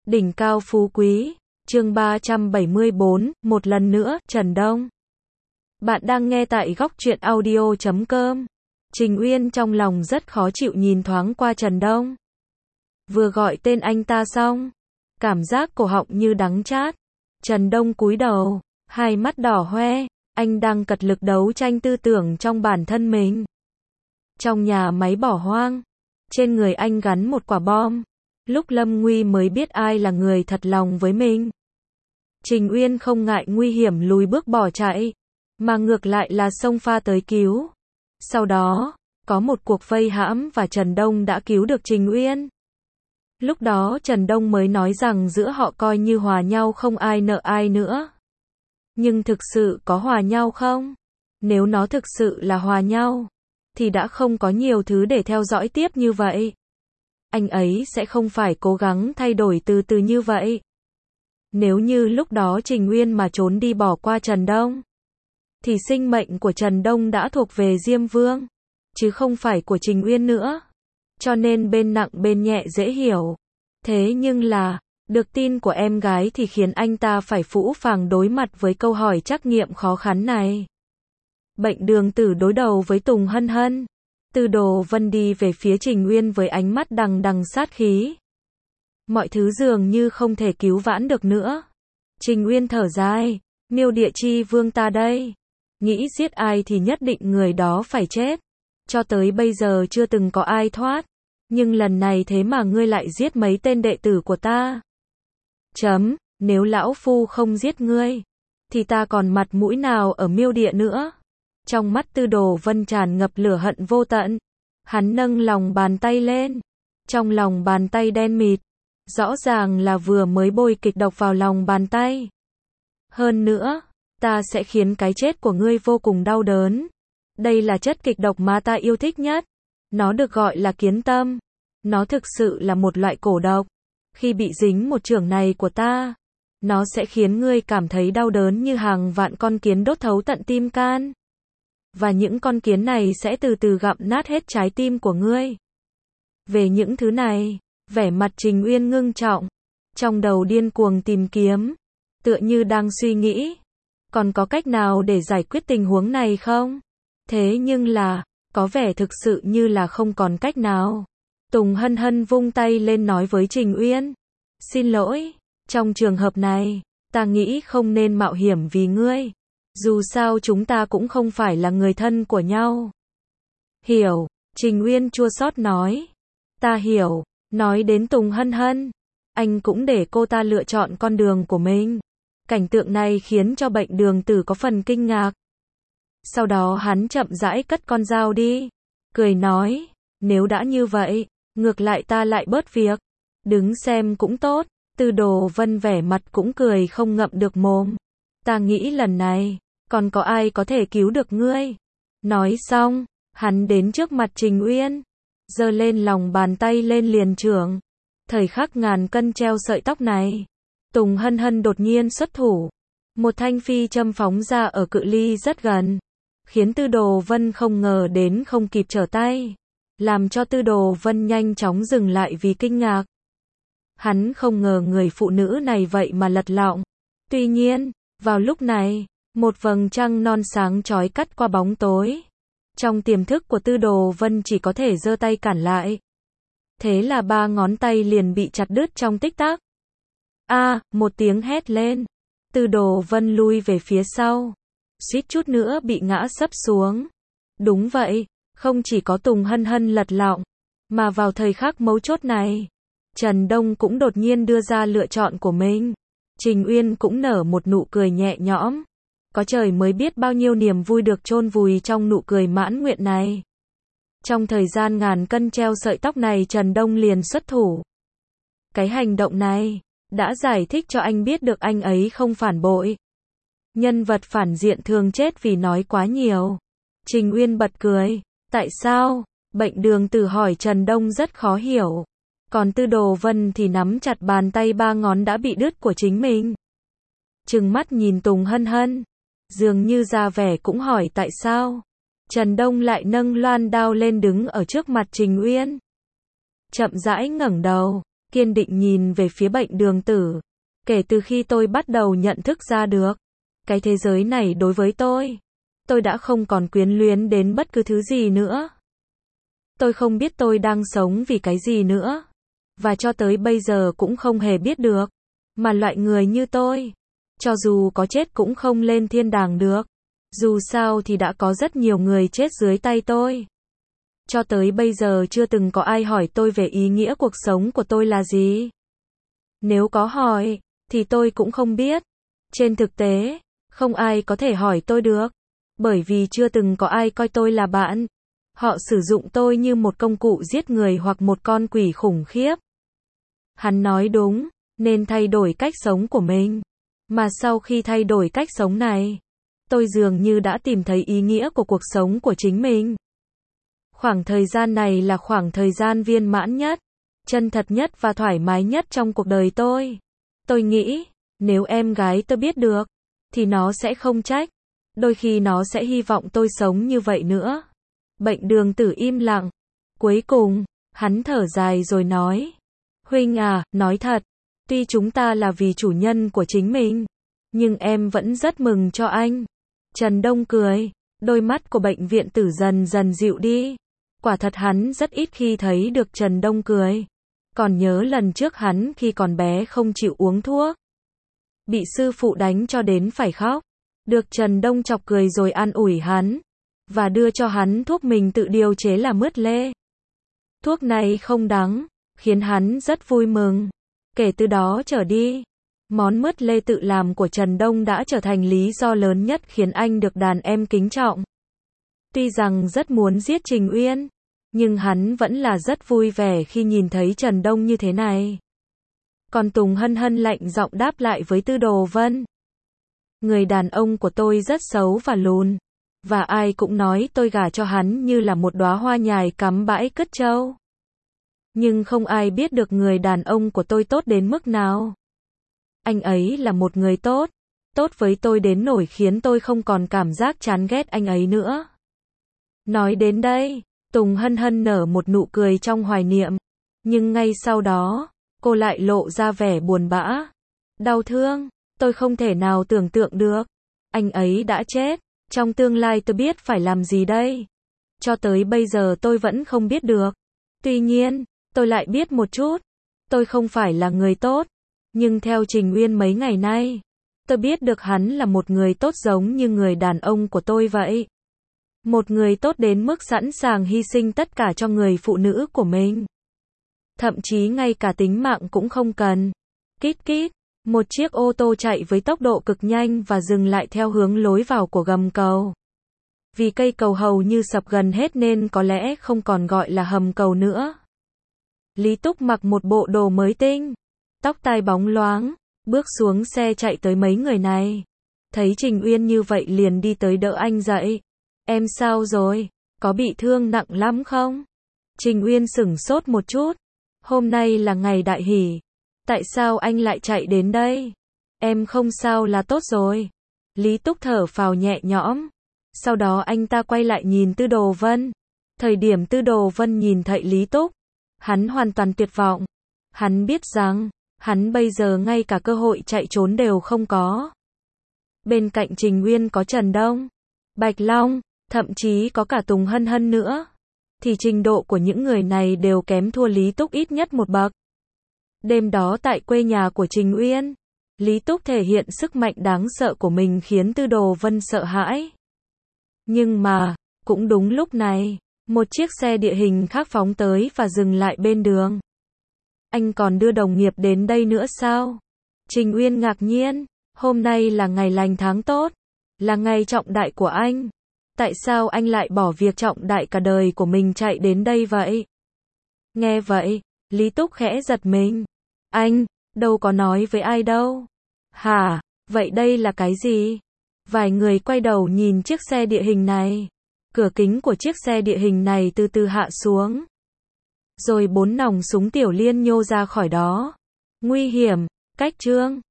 Đỉnh cao phú quý, chương 374, một lần nữa, Trần Đông. Bạn đang nghe tại góc truyện audio.com. Trình Uyên trong lòng rất khó chịu nhìn thoáng qua Trần Đông. Vừa gọi tên anh ta xong, cảm giác cổ họng như đắng chát. Trần Đông cúi đầu, hai mắt đỏ hoe, anh đang cật lực đấu tranh tư tưởng trong bản thân mình. Trong nhà máy bỏ hoang, trên người anh gắn một quả bom. Lúc lâm nguy mới biết ai là người thật lòng với mình. Trình Uyên không ngại nguy hiểm lùi bước bỏ chạy, mà ngược lại là xông pha tới cứu. Sau đó, có một cuộc vây hãm và Trần Đông đã cứu được Trình Uyên. Lúc đó Trần Đông mới nói rằng giữa họ coi như hòa nhau không ai nợ ai nữa. Nhưng thực sự có hòa nhau không? Nếu nó thực sự là hòa nhau, thì đã không có nhiều thứ để theo dõi tiếp như vậy. Anh ấy sẽ không phải cố gắng thay đổi từ từ như vậy. Nếu như lúc đó Trình Uyên mà trốn đi bỏ qua Trần Đông, thì sinh mệnh của Trần Đông đã thuộc về Diêm Vương, chứ không phải của Trình Uyên nữa. Cho nên bên nặng bên nhẹ dễ hiểu. Thế nhưng là, được tin của em gái thì khiến anh ta phải phũ phàng đối mặt với câu hỏi trắc nghiệm khó khăn này. Bệnh Đường Tử đối đầu với Tùng Hân Hân. Tư Đồ Vân đi về phía Trình Uyên với ánh mắt đằng đằng sát khí. Mọi thứ dường như không thể cứu vãn được nữa. Trình Uyên thở dài, Miêu Địa Chi Vương ta đây. Nghĩ giết ai thì nhất định người đó phải chết. Cho tới bây giờ chưa từng có ai thoát. Nhưng lần này thế mà ngươi lại giết mấy tên đệ tử của ta. Nếu lão phu không giết ngươi, thì ta còn mặt mũi nào ở Miêu Địa nữa. Trong mắt Tư Đồ Vân tràn ngập lửa hận vô tận. Hắn nâng lòng bàn tay lên. Trong lòng bàn tay đen mịt, rõ ràng là vừa mới bôi kịch độc vào lòng bàn tay. Hơn nữa, ta sẽ khiến cái chết của ngươi vô cùng đau đớn. Đây là chất kịch độc mà ta yêu thích nhất. Nó được gọi là kiến tâm. Nó thực sự là một loại cổ độc. Khi bị dính một chưởng này của ta, nó sẽ khiến ngươi cảm thấy đau đớn như hàng vạn con kiến đốt thấu tận tim can. Và những con kiến này sẽ từ từ gặm nát hết trái tim của ngươi. Về những thứ này, vẻ mặt Trình Uyên ngưng trọng, trong đầu điên cuồng tìm kiếm, tựa như đang suy nghĩ, còn có cách nào để giải quyết tình huống này không? Thế nhưng là, có vẻ thực sự như là không còn cách nào. Tùng Hân Hân vung tay lên nói với Trình Uyên, xin lỗi, trong trường hợp này, ta nghĩ không nên mạo hiểm vì ngươi. Dù sao chúng ta cũng không phải là người thân của nhau. Hiểu, Trình Uyên chua xót nói. Ta hiểu, nói đến Tùng Hân Hân, anh cũng để cô ta lựa chọn con đường của mình. Cảnh tượng này khiến cho Bệnh Đường Tử có phần kinh ngạc. Sau đó hắn chậm rãi cất con dao đi, cười nói, nếu đã như vậy, ngược lại ta lại bớt việc. Đứng xem cũng tốt. Tư Đồ Vân vẻ mặt cũng cười không ngậm được mồm. Ta nghĩ lần này, còn có ai có thể cứu được ngươi. Nói xong, hắn đến trước mặt Trình Uyên, giơ lên lòng bàn tay lên liền chưởng. Thời khắc ngàn cân treo sợi tóc này, Tùng Hân Hân đột nhiên xuất thủ. Một thanh phi châm phóng ra ở cự ly rất gần, khiến Tư Đồ Vân không ngờ đến không kịp trở tay, làm cho Tư Đồ Vân nhanh chóng dừng lại vì kinh ngạc. Hắn không ngờ người phụ nữ này vậy mà lật lọng. Tuy nhiên, vào lúc này, một vầng trăng non sáng chói cắt qua bóng tối. Trong tiềm thức của Tư Đồ Vân chỉ có thể giơ tay cản lại. Thế là 3 ngón tay liền bị chặt đứt trong tích tắc. Một tiếng hét lên. Tư Đồ Vân lui về phía sau. Suýt chút nữa bị ngã sấp xuống. Đúng vậy, không chỉ có Tùng Hân Hân lật lọng, mà vào thời khắc mấu chốt này, Trần Đông cũng đột nhiên đưa ra lựa chọn của mình. Trình Uyên cũng nở một nụ cười nhẹ nhõm. Có trời mới biết bao nhiêu niềm vui được chôn vùi trong nụ cười mãn nguyện này. Trong thời gian ngàn cân treo sợi tóc này Trần Đông liền xuất thủ. Cái hành động này, đã giải thích cho anh biết được anh ấy không phản bội. Nhân vật phản diện thường chết vì nói quá nhiều. Trình Uyên bật cười. Tại sao? Bệnh Đường Tử hỏi Trần Đông rất khó hiểu. Còn Tư Đồ Vân thì nắm chặt bàn tay 3 ngón đã bị đứt của chính mình. Trừng mắt nhìn Tùng Hân Hân, dường như ra vẻ cũng hỏi tại sao. Trần Đông lại nâng loan đao lên đứng ở trước mặt Trình Uyên. Chậm rãi ngẩng đầu, kiên định nhìn về phía Bệnh Đường Tử. Kể từ khi tôi bắt đầu nhận thức ra được cái thế giới này đối với tôi đã không còn quyến luyến đến bất cứ thứ gì nữa. Tôi không biết tôi đang sống vì cái gì nữa. Và cho tới bây giờ cũng không hề biết được. Mà loại người như tôi, cho dù có chết cũng không lên thiên đàng được. Dù sao thì đã có rất nhiều người chết dưới tay tôi. Cho tới bây giờ chưa từng có ai hỏi tôi về ý nghĩa cuộc sống của tôi là gì. Nếu có hỏi, thì tôi cũng không biết. Trên thực tế, không ai có thể hỏi tôi được. Bởi vì chưa từng có ai coi tôi là bạn. Họ sử dụng tôi như một công cụ giết người hoặc một con quỷ khủng khiếp. Hắn nói đúng, nên thay đổi cách sống của mình. Mà sau khi thay đổi cách sống này, tôi dường như đã tìm thấy ý nghĩa của cuộc sống của chính mình. Khoảng thời gian này là khoảng thời gian viên mãn nhất, chân thật nhất và thoải mái nhất trong cuộc đời tôi. Tôi nghĩ, nếu em gái tôi biết được, thì nó sẽ không trách. Đôi khi nó sẽ hy vọng tôi sống như vậy nữa. Bệnh Đường Tử im lặng. Cuối cùng, hắn thở dài rồi nói. Huynh à, nói thật, tuy chúng ta là vì chủ nhân của chính mình, nhưng em vẫn rất mừng cho anh. Trần Đông cười, đôi mắt của Bệnh Viện Tử dần dần dịu đi. Quả thật hắn rất ít khi thấy được Trần Đông cười. Còn nhớ lần trước hắn khi còn bé không chịu uống thuốc, bị sư phụ đánh cho đến phải khóc. Được Trần Đông chọc cười rồi an ủi hắn, và đưa cho hắn thuốc mình tự điều chế là mướt lê. Thuốc này không đắng, khiến hắn rất vui mừng. Kể từ đó trở đi, món mướt lê tự làm của Trần Đông đã trở thành lý do lớn nhất khiến anh được đàn em kính trọng. Tuy rằng rất muốn giết Trình Uyên, nhưng hắn vẫn là rất vui vẻ khi nhìn thấy Trần Đông như thế này. Còn Tùng Hân Hân lạnh giọng đáp lại với Tư Đồ Vân. Người đàn ông của tôi rất xấu và lùn, và ai cũng nói tôi gả cho hắn như là một đóa hoa nhài cắm bãi cất trâu. Nhưng không ai biết được người đàn ông của tôi tốt đến mức nào. Anh ấy là một người tốt, tốt với tôi đến nỗi khiến tôi không còn cảm giác chán ghét anh ấy nữa. Nói đến đây, Tùng Hân Hân nở một nụ cười trong hoài niệm, nhưng ngay sau đó, cô lại lộ ra vẻ buồn bã. Đau thương, tôi không thể nào tưởng tượng được. Anh ấy đã chết, trong tương lai tôi biết phải làm gì đây? Cho tới bây giờ tôi vẫn không biết được. Tuy nhiên, tôi lại biết một chút. Tôi không phải là người tốt, nhưng theo Trình Uyên mấy ngày nay, tôi biết được hắn là một người tốt giống như người đàn ông của tôi vậy. Một người tốt đến mức sẵn sàng hy sinh tất cả cho người phụ nữ của mình. Thậm chí ngay cả tính mạng cũng không cần. Kít kít, một chiếc ô tô chạy với tốc độ cực nhanh và dừng lại theo hướng lối vào của gầm cầu. Vì cây cầu hầu như sập gần hết nên có lẽ không còn gọi là hầm cầu nữa. Lý Túc mặc một bộ đồ mới tinh, tóc tai bóng loáng, bước xuống xe chạy tới mấy người này. Thấy Trình Uyên như vậy liền đi tới đỡ anh dậy. Em sao rồi? Có bị thương nặng lắm không? Trình Uyên sửng sốt một chút. Hôm nay là ngày đại hỷ. Tại sao anh lại chạy đến đây? Em không sao là tốt rồi. Lý Túc thở phào nhẹ nhõm. Sau đó anh ta quay lại nhìn Tư Đồ Vân. Thời điểm Tư Đồ Vân nhìn thấy Lý Túc, hắn hoàn toàn tuyệt vọng. Hắn biết rằng, hắn bây giờ ngay cả cơ hội chạy trốn đều không có. Bên cạnh Trình Uyên có Trần Đông, Bạch Long, thậm chí có cả Tùng Hân Hân nữa. Thì trình độ của những người này đều kém thua Lý Túc ít nhất một bậc. Đêm đó tại quê nhà của Trình Uyên, Lý Túc thể hiện sức mạnh đáng sợ của mình khiến Tư Đồ Vân sợ hãi. Nhưng mà, cũng đúng lúc này, một chiếc xe địa hình khác phóng tới và dừng lại bên đường. Anh còn đưa đồng nghiệp đến đây nữa sao? Trình Uyên ngạc nhiên, hôm nay là ngày lành tháng tốt, là ngày trọng đại của anh. Tại sao anh lại bỏ việc trọng đại cả đời của mình chạy đến đây vậy? Nghe vậy, Lý Túc khẽ giật mình. Anh, đâu có nói với ai đâu. Hả, vậy đây là cái gì? Vài người quay đầu nhìn chiếc xe địa hình này. Cửa kính của chiếc xe địa hình này từ từ hạ xuống. Rồi 4 nòng súng tiểu liên nhô ra khỏi đó. Nguy hiểm, cách trương.